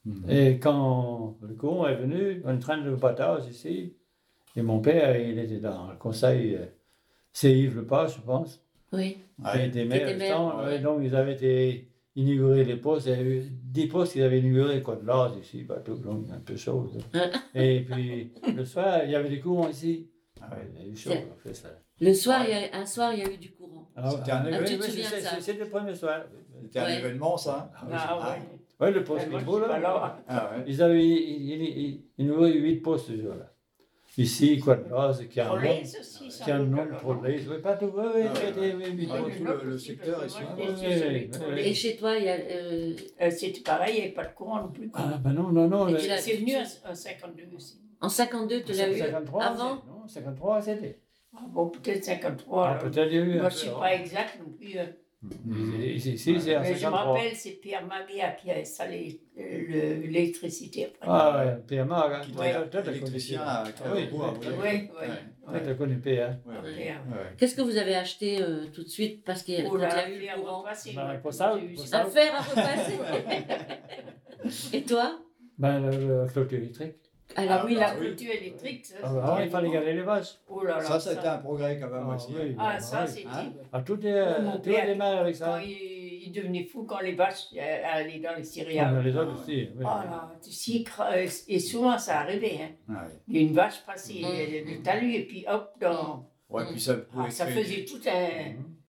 Et quand le courant est venu, on est en train de partage ici, et mon père, il était dans le conseil, c'est Yves Lepage, je pense. Oui. Il était maire, ouais. donc ils avaient été inaugurés les postes, il y avait eu 10 postes qu'ils avaient inaugurés, quoi, de l'âge ici, tout, donc un peu chaud. Et puis le soir, il y avait des courants ici. Il y a eu chaud, on fait ça. Le soir, un soir, il y a eu du courant. C'était le premier soir. C'était un événement, ça. Oui, le poste est beau, là. Ils avaient inauguré 8 postes ce jour-là. Ici, quoi de base, qui a un nom pour les. Oui, pas tout. Le secteur est super. Et chez toi, il y a. C'était pareil, il n'y avait pas de courant non plus. Ah, ben non. C'est venu en 52 aussi. En 52, tu l'as eu 53, avant? Non, 53, c'était. Ah bon, peut-être 53. Peut-être il y a eu. Moi, je ne sais pas exact non plus. Ici, c'est en 53. Je me rappelle, c'est Pierre Maria qui a installé l'électricité. Ah ouais, Pierre Maria. Qui était électricien à Carrefour. Oui. Tu as connu Pierre. Qu'est-ce que vous avez acheté tout de suite parce qu'il y a eu le courant? Un fer à repasser. Et toi? La clôture électrique. Alors oui, la clôture électrique. Il fallait garder les vaches. Ça, c'était un progrès quand même aussi. Ça, c'était. Tout est démarré avec ça. Il devenait fou quand les vaches allaient dans les céréales. Les autres aussi. Et souvent, ça arrivait. Il y a une vache passée le talus et puis hop, dans. Ouais, puis ça faisait tout un.